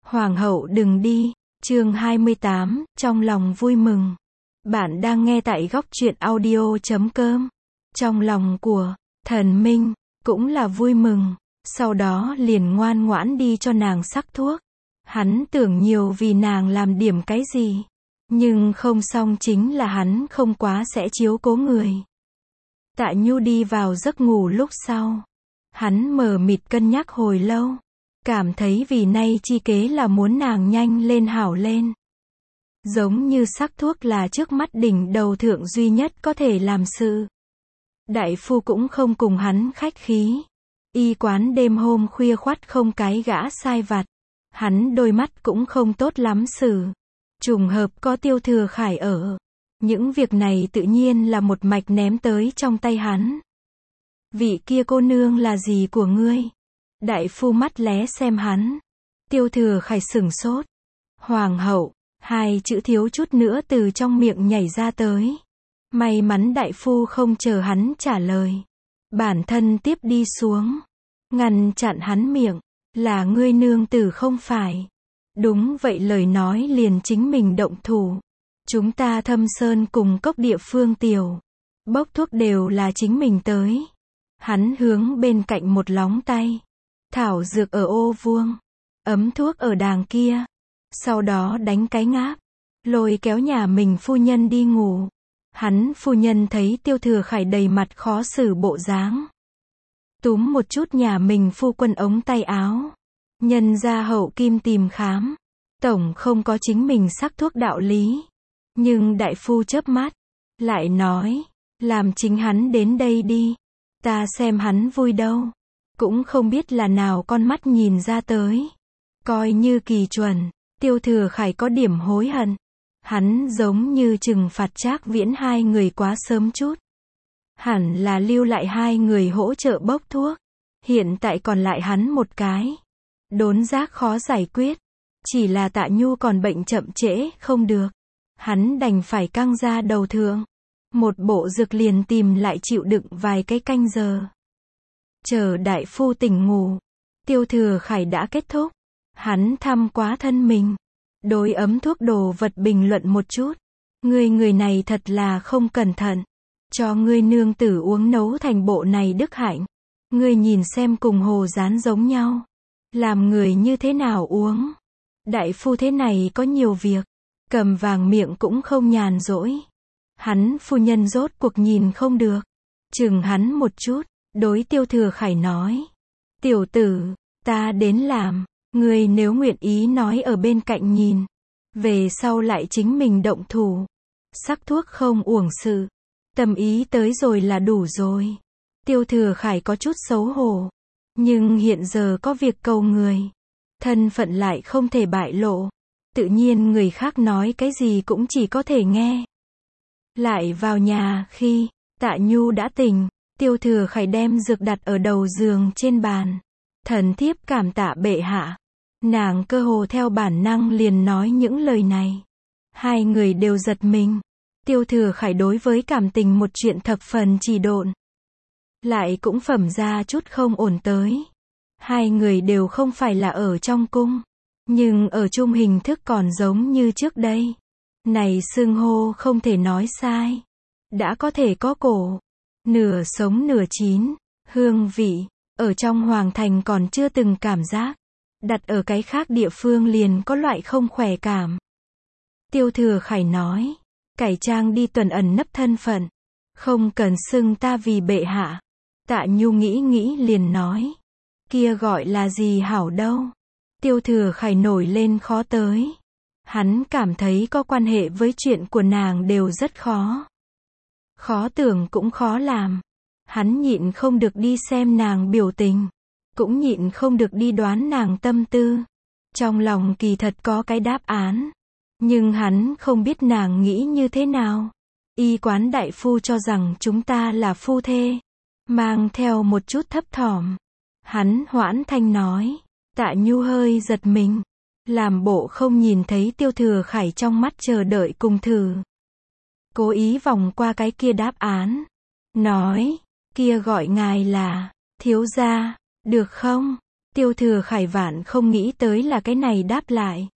Hoàng hậu đừng đi. Chương 28, trong lòng vui mừng. Bạn đang nghe tại góc truyện audio.com. Trong lòng của Thần Minh cũng là vui mừng, sau đó liền ngoan ngoãn đi cho nàng sắc thuốc. Hắn tưởng nhiều vì nàng làm điểm cái gì, nhưng không xong chính là hắn không quá sẽ chiếu cố người. Tạ Nhu đi vào giấc ngủ lúc sau. Hắn mờ mịt cân nhắc hồi lâu, cảm thấy vì nay chi kế là muốn nàng nhanh lên hảo lên. Giống như sắc thuốc là trước mắt đỉnh đầu thượng duy nhất có thể làm sự. Đại phu cũng không cùng hắn khách khí. Y quán đêm hôm khuya khoắt không cái gã sai vặt. Hắn đôi mắt cũng không tốt lắm xử. Trùng hợp có Tiêu Thừa Khải ở. Những việc này tự nhiên là một mạch ném tới trong tay hắn. Vị kia cô nương là gì của ngươi? Đại phu mắt lé xem hắn. Tiêu Thừa Khải sửng sốt. Hoàng hậu, hai chữ thiếu chút nữa từ trong miệng nhảy ra tới. May mắn đại phu không chờ hắn trả lời. Bản thân tiếp đi xuống. Ngăn chặn hắn miệng. Là ngươi nương tử không phải. Đúng vậy, lời nói liền chính mình động thủ. Chúng ta Thâm Sơn cùng cốc địa phương tiểu. Bốc thuốc đều là chính mình tới. Hắn hướng bên cạnh một lóng tay. Thảo dược ở ô vuông. Ấm thuốc ở đàng kia. Sau đó đánh cái ngáp. Lôi kéo nhà mình phu nhân đi ngủ. Hắn phu nhân thấy Tiêu Thừa Khải đầy mặt khó xử bộ dáng. Túm một chút nhà mình phu quân ống tay áo. Nhân ra hậu kim tìm khám. Tổng không có chính mình sắc thuốc đạo lý. Nhưng đại phu chớp mắt. Lại nói. Làm chính hắn đến đây đi. Ta xem hắn vui đâu. Cũng không biết là nào con mắt nhìn ra tới. Coi như kỳ chuẩn. Tiêu Thừa Khải có điểm hối hận. Hắn giống như trừng phạt Trác Viễn hai người quá sớm chút. Hẳn là lưu lại hai người hỗ trợ bốc thuốc. Hiện tại còn lại hắn một cái. Đốn giác khó giải quyết. Chỉ là Tạ Nhu còn bệnh chậm trễ không được. Hắn đành phải căng ra đầu thượng. Một bộ dược liền tìm lại chịu đựng vài cái canh giờ. Chờ đại phu tỉnh ngủ. Tiêu Thừa Khải đã kết thúc. Hắn thăm quá thân mình. Đối ấm thuốc đồ vật bình luận một chút. Người này thật là không cẩn thận. Cho ngươi nương tử uống nấu thành bộ này đức hạnh. Ngươi nhìn xem cùng hồ dán giống nhau. Làm người như thế nào uống. Đại phu thế này có nhiều việc. Cầm vàng miệng cũng không nhàn rỗi. Hắn phu nhân rốt cuộc nhìn không được. Chừng hắn một chút. Đối Tiêu Thừa Khải nói. Tiểu tử, ta đến làm. Ngươi nếu nguyện ý nói ở bên cạnh nhìn. Về sau lại chính mình động thủ. Sắc thuốc không uổng sự. Tâm ý tới rồi là đủ rồi. Tiêu Thừa Khải có chút xấu hổ. Nhưng hiện giờ có việc cầu người. Thân phận lại không thể bại lộ. Tự nhiên người khác nói cái gì cũng chỉ có thể nghe. Lại vào nhà khi Tạ Nhu đã tỉnh. Tiêu Thừa Khải đem dược đặt ở đầu giường trên bàn. Thần thiếp cảm tạ bệ hạ. Nàng cơ hồ theo bản năng liền nói những lời này. Hai người đều giật mình. Tiêu Thừa Khải đối với cảm tình một chuyện thập phần trì độn. Lại cũng phẩm ra chút không ổn tới. Hai người đều không phải là ở trong cung. Nhưng ở chung hình thức còn giống như trước đây. Này xưng hô không thể nói sai. Đã có thể có cổ. Nửa sống nửa chín. Hương vị. Ở trong hoàng thành còn chưa từng cảm giác. Đặt ở cái khác địa phương liền có loại không khỏe cảm. Tiêu Thừa Khải nói. Cải trang đi tuần ẩn nấp thân phận. Không cần xưng ta vì bệ hạ. Tạ Nhu nghĩ liền nói. Kia gọi là gì hảo đâu. Tiêu Thừa Khải nổi lên khó tới. Hắn cảm thấy có quan hệ với chuyện của nàng đều rất khó. Khó tưởng cũng khó làm. Hắn nhịn không được đi xem nàng biểu tình. Cũng nhịn không được đi đoán nàng tâm tư. Trong lòng kỳ thật có cái đáp án. Nhưng hắn không biết nàng nghĩ như thế nào. Y quán đại phu cho rằng chúng ta là phu thê. Mang theo một chút thấp thỏm. Hắn hoãn thanh nói. Tạ Nhu hơi giật mình. Làm bộ không nhìn thấy Tiêu Thừa Khải trong mắt chờ đợi cùng thử. Cố ý vòng qua cái kia đáp án. Nói. Kia gọi ngài là thiếu gia. Được không? Tiêu Thừa Khải vạn không nghĩ tới là cái này đáp lại.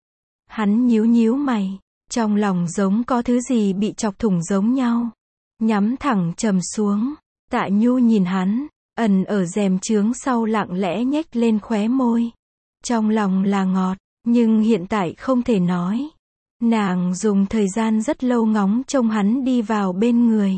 Hắn nhíu nhíu mày, trong lòng giống có thứ gì bị chọc thủng giống nhau. Nhắm thẳng trầm xuống. Tạ Nhu nhìn hắn, ẩn ở rèm chướng sau lặng lẽ nhếch lên khóe môi. Trong lòng là ngọt, nhưng hiện tại không thể nói. Nàng dùng thời gian rất lâu ngóng trông hắn đi vào bên người.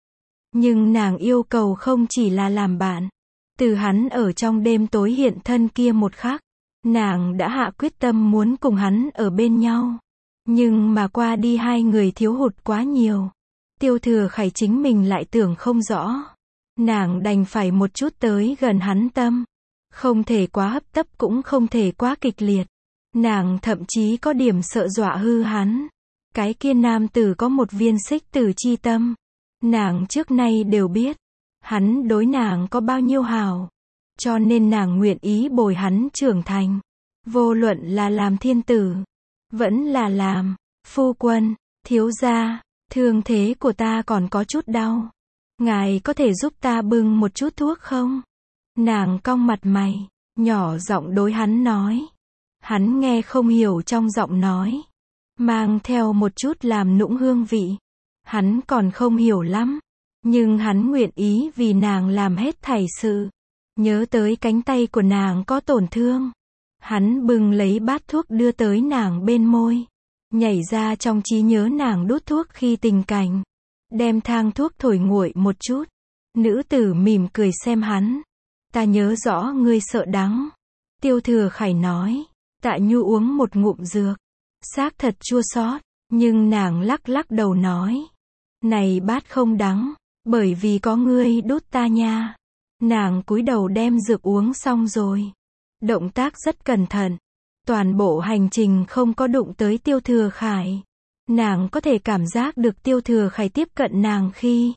Nhưng nàng yêu cầu không chỉ là làm bạn. Từ hắn ở trong đêm tối hiện thân kia một khắc, nàng đã hạ quyết tâm muốn cùng hắn ở bên nhau. Nhưng mà qua đi hai người thiếu hụt quá nhiều. Tiêu Thừa Khải chính mình lại tưởng không rõ. Nàng đành phải một chút tới gần hắn tâm. Không thể quá hấp tấp cũng không thể quá kịch liệt. Nàng thậm chí có điểm sợ dọa hư hắn. Cái kia nam tử có một viên xích tử chi tâm. Nàng trước nay đều biết. Hắn đối nàng có bao nhiêu hảo. Cho nên nàng nguyện ý bồi hắn trưởng thành. Vô luận là làm thiên tử. Vẫn là làm phu quân, thiếu gia. Thương thế của ta còn có chút đau. Ngài có thể giúp ta bưng một chút thuốc không? Nàng cong mặt mày, nhỏ giọng đối hắn nói. Hắn nghe không hiểu trong giọng nói. Mang theo một chút làm nũng hương vị. Hắn còn không hiểu lắm. Nhưng hắn nguyện ý vì nàng làm hết thảy sự. Nhớ tới cánh tay của nàng có tổn thương. Hắn bưng lấy bát thuốc đưa tới nàng bên môi. Nhảy ra trong trí nhớ nàng đút thuốc khi tình cảnh. Đem thang thuốc thổi nguội một chút. Nữ tử mỉm cười xem hắn. Ta nhớ rõ ngươi sợ đắng. Tiêu Thừa Khải nói. Tạ Nhu uống một ngụm dược. Xác thật chua xót, nhưng nàng lắc lắc đầu nói. Này bát không đắng, bởi vì có ngươi đút ta nha. Nàng cúi đầu đem dược uống xong rồi. Động tác rất cẩn thận. Toàn bộ hành trình không có đụng tới Tiêu Thừa Khải. Nàng có thể cảm giác được Tiêu Thừa Khải tiếp cận nàng khi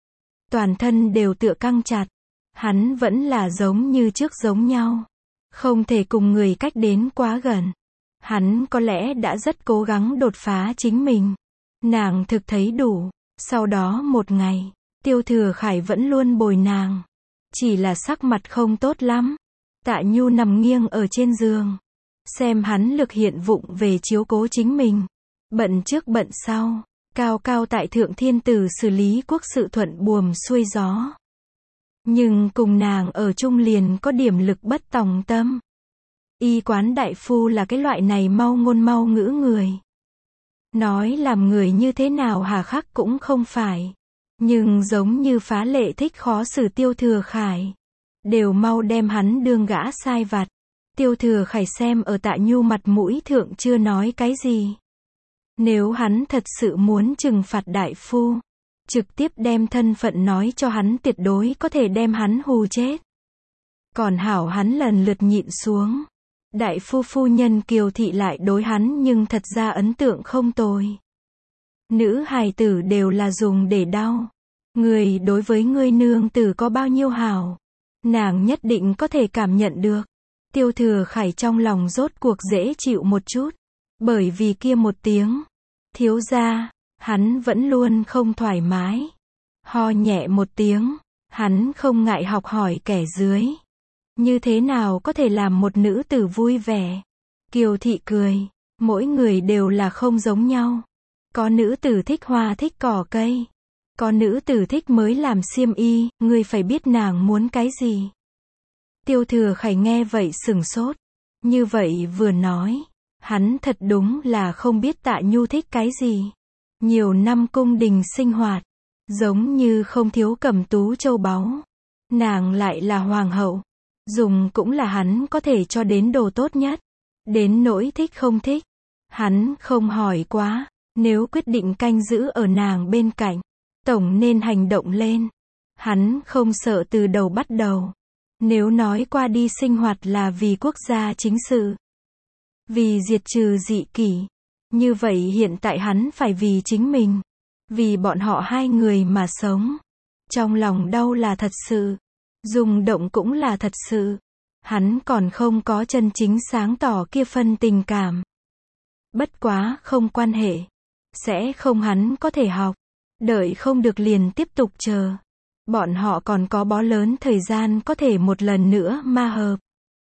toàn thân đều tựa căng chặt. Hắn vẫn là giống như trước giống nhau. Không thể cùng người cách đến quá gần. Hắn có lẽ đã rất cố gắng đột phá chính mình. Nàng thực thấy đủ. Sau đó một ngày, Tiêu Thừa Khải vẫn luôn bồi nàng. Chỉ là sắc mặt không tốt lắm. Tạ Nhu nằm nghiêng ở trên giường. Xem hắn lực hiện vụng về chiếu cố chính mình. Bận trước bận sau. Cao cao tại thượng thiên tử xử lý quốc sự thuận buồm xuôi gió. Nhưng cùng nàng ở chung liền có điểm lực bất tòng tâm. Y quán đại phu là cái loại này mau ngôn mau ngữ người. Nói làm người như thế nào hà khắc cũng không phải. Nhưng giống như phá lệ thích khó xử Tiêu Thừa Khải. Đều mau đem hắn đương gã sai vặt. Tiêu Thừa Khải xem ở Tạ Nhu mặt mũi thượng chưa nói cái gì. Nếu hắn thật sự muốn trừng phạt đại phu, trực tiếp đem thân phận nói cho hắn tuyệt đối có thể đem hắn hù chết. Còn hảo hắn lần lượt nhịn xuống. Đại phu phu nhân Kiều Thị lại đối hắn nhưng thật ra ấn tượng không tồi. Nữ hài tử đều là dùng để đau. Người đối với ngươi nương tử có bao nhiêu hảo. Nàng nhất định có thể cảm nhận được. Tiêu Thừa Khải trong lòng rốt cuộc dễ chịu một chút. Bởi vì kia một tiếng. Thiếu gia, hắn vẫn luôn không thoải mái. Ho nhẹ một tiếng. Hắn không ngại học hỏi kẻ dưới. Như thế nào có thể làm một nữ tử vui vẻ? Kiều Thị cười. Mỗi người đều là không giống nhau. Có nữ tử thích hoa thích cỏ cây. Có nữ tử thích mới làm xiêm y. Ngươi phải biết nàng muốn cái gì. Tiêu Thừa Khải nghe vậy sửng sốt. Như vậy vừa nói. Hắn thật đúng là không biết Tạ Nhu thích cái gì. Nhiều năm cung đình sinh hoạt. Giống như không thiếu cẩm tú châu báu. Nàng lại là hoàng hậu. Dùng cũng là hắn có thể cho đến đồ tốt nhất. Đến nỗi thích không thích. Hắn không hỏi quá. Nếu quyết định canh giữ ở nàng bên cạnh. Tổng nên hành động lên. Hắn không sợ từ đầu bắt đầu. Nếu nói qua đi sinh hoạt là vì quốc gia chính sự. Vì diệt trừ dị kỷ. Như vậy hiện tại hắn phải vì chính mình. Vì bọn họ hai người mà sống. Trong lòng đau là thật sự. Rung động cũng là thật sự. Hắn còn không có chân chính sáng tỏ kia phân tình cảm. Bất quá không quan hệ. Sẽ không hắn có thể học. Đợi không được liền tiếp tục chờ. Bọn họ còn có bó lớn thời gian có thể một lần nữa ma hợp.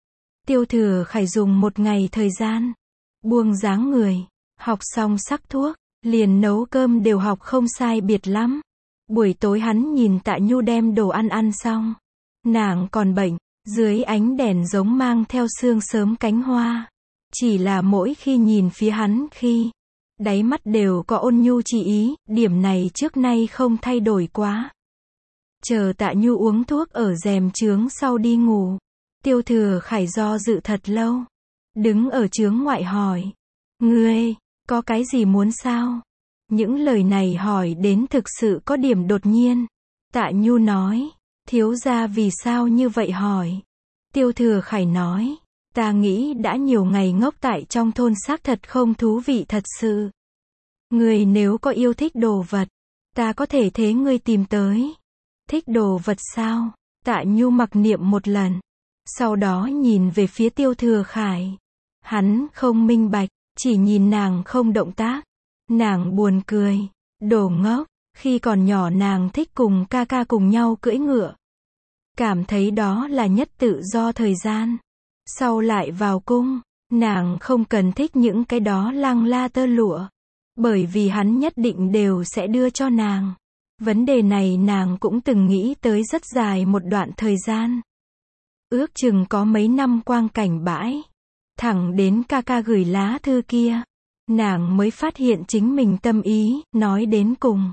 Tiêu Thừa Khải dùng một ngày thời gian, buông dáng người, học xong sắc thuốc, liền nấu cơm đều học không sai biệt lắm. Buổi tối hắn nhìn Tạ Nhu đem đồ ăn xong. Nàng còn bệnh, dưới ánh đèn giống mang theo sương sớm cánh hoa. Chỉ là mỗi khi nhìn phía hắn khi, đáy mắt đều có ôn nhu chi ý, điểm này trước nay không thay đổi quá. Chờ Tạ Nhu uống thuốc ở rèm chướng sau đi ngủ. Tiêu Thừa Khải do dự thật lâu. Đứng ở chướng ngoại hỏi. Ngươi, có cái gì muốn sao? Những lời này hỏi đến thực sự có điểm đột nhiên. Tạ Nhu nói. Thiếu gia vì sao như vậy hỏi? Tiêu Thừa Khải nói. Ta nghĩ đã nhiều ngày ngốc tại trong thôn xác thật không thú vị thật sự. Ngươi nếu có yêu thích đồ vật, ta có thể thế ngươi tìm tới. Thích đồ vật sao? Tạ Nhu mặc niệm một lần. Sau đó nhìn về phía Tiêu Thừa Khải. Hắn không minh bạch, chỉ nhìn nàng không động tác. Nàng buồn cười. Đồ ngốc, khi còn nhỏ nàng thích cùng ca ca cùng nhau cưỡi ngựa. Cảm thấy đó là nhất tự do thời gian. Sau lại vào cung, nàng không cần thích những cái đó lăng la tơ lụa. Bởi vì hắn nhất định đều sẽ đưa cho nàng. Vấn đề này nàng cũng từng nghĩ tới rất dài một đoạn thời gian. Ước chừng có mấy năm quang cảnh bãi. Thẳng đến ca ca gửi lá thư kia. Nàng mới phát hiện chính mình tâm ý, nói đến cùng.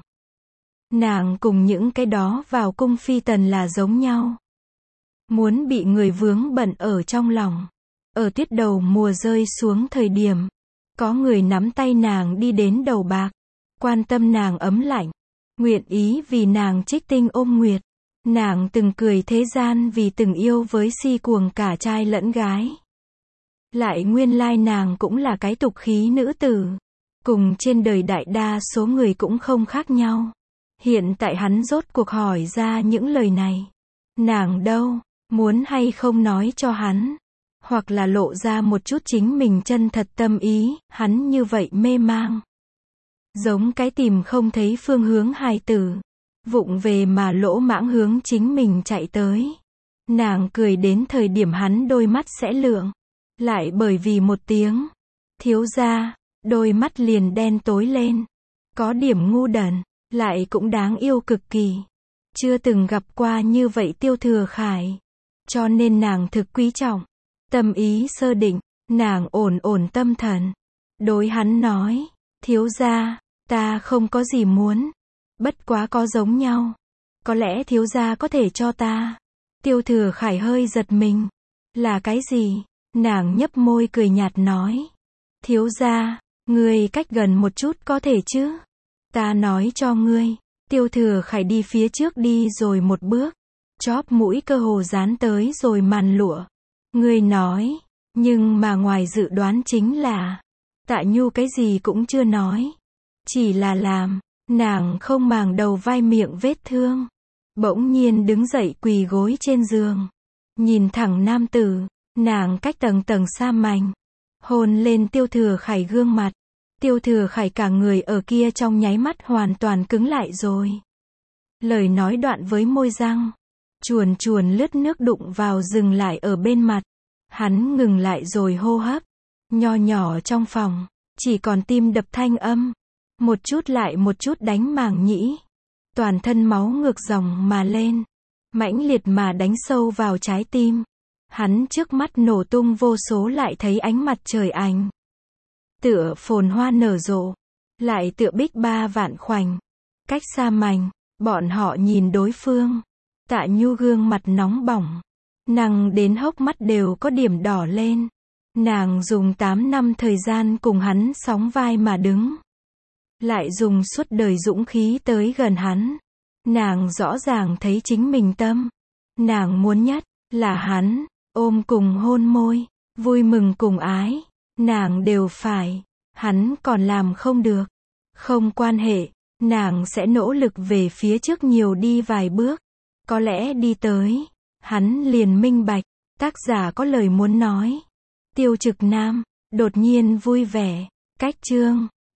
Nàng cùng những cái đó vào cung phi tần là giống nhau. Muốn bị người vướng bận ở trong lòng. Ở tuyết đầu mùa rơi xuống thời điểm. Có người nắm tay nàng đi đến đầu bạc. Quan tâm nàng ấm lạnh. Nguyện ý vì nàng trích tinh ôm nguyệt. Nàng từng cười thế gian vì từng yêu với si cuồng cả trai lẫn gái. Lại nguyên lai nàng cũng là cái tục khí nữ tử. Cùng trên đời đại đa số người cũng không khác nhau. Hiện tại hắn rốt cuộc hỏi ra những lời này. Nàng đâu, muốn hay không nói cho hắn. Hoặc là lộ ra một chút chính mình chân thật tâm ý, hắn như vậy mê mang. Giống cái tìm không thấy phương hướng hài tử. Vụng về mà lỗ mãng hướng chính mình chạy tới. Nàng cười đến thời điểm hắn đôi mắt sẽ lượng. Lại bởi vì một tiếng. Thiếu gia, đôi mắt liền đen tối lên. Có điểm ngu đần, lại cũng đáng yêu cực kỳ. Chưa từng gặp qua như vậy Tiêu Thừa Khải. Cho nên nàng thực quý trọng. Tâm ý sơ định, nàng ổn ổn tâm thần. Đối hắn nói, thiếu gia, ta không có gì muốn. Bất quá có giống nhau. Có lẽ thiếu gia có thể cho ta. Tiêu Thừa Khải hơi giật mình. Là cái gì? Nàng nhấp môi cười nhạt nói. Thiếu gia, ngươi cách gần một chút có thể chứ? Ta nói cho ngươi. Tiêu Thừa Khải đi phía trước đi rồi một bước. Chóp mũi cơ hồ dán tới rồi màn lụa. Ngươi nói, nhưng mà ngoài dự đoán chính là, Tạ Nhu cái gì cũng chưa nói. Chỉ là làm, nàng không màng đầu vai miệng vết thương. Bỗng nhiên đứng dậy quỳ gối trên giường. Nhìn thẳng nam tử, nàng cách tầng tầng sa mảnh. Hôn lên Tiêu Thừa Khải gương mặt. Tiêu Thừa Khải cả người ở kia trong nháy mắt hoàn toàn cứng lại rồi. Lời nói đoạn với môi răng. Chuồn chuồn lướt nước đụng vào dừng lại ở bên mặt. Hắn ngừng lại rồi hô hấp. Nho nhỏ trong phòng, chỉ còn tim đập thanh âm. Một chút lại một chút đánh màng nhĩ. Toàn thân máu ngược dòng mà lên. Mãnh liệt mà đánh sâu vào trái tim. Hắn trước mắt nổ tung vô số lại thấy ánh mặt trời ảnh. Tựa phồn hoa nở rộ. Lại tựa bích ba vạn khoảnh. Cách xa mảnh, bọn họ nhìn đối phương. Tạ Nhu gương mặt nóng bỏng. Nàng đến hốc mắt đều có điểm đỏ lên. Nàng dùng 8 năm thời gian cùng hắn sóng vai mà đứng. Lại dùng suốt đời dũng khí tới gần hắn. Nàng rõ ràng thấy chính mình tâm. Nàng muốn nhất là hắn, ôm cùng hôn môi, vui mừng cùng ái. Nàng đều phải, hắn còn làm không được. Không quan hệ, nàng sẽ nỗ lực về phía trước nhiều đi vài bước. Có lẽ đi tới, hắn liền minh bạch, tác giả có lời muốn nói. Tiêu Trực Nam, đột nhiên vui vẻ, cách chương.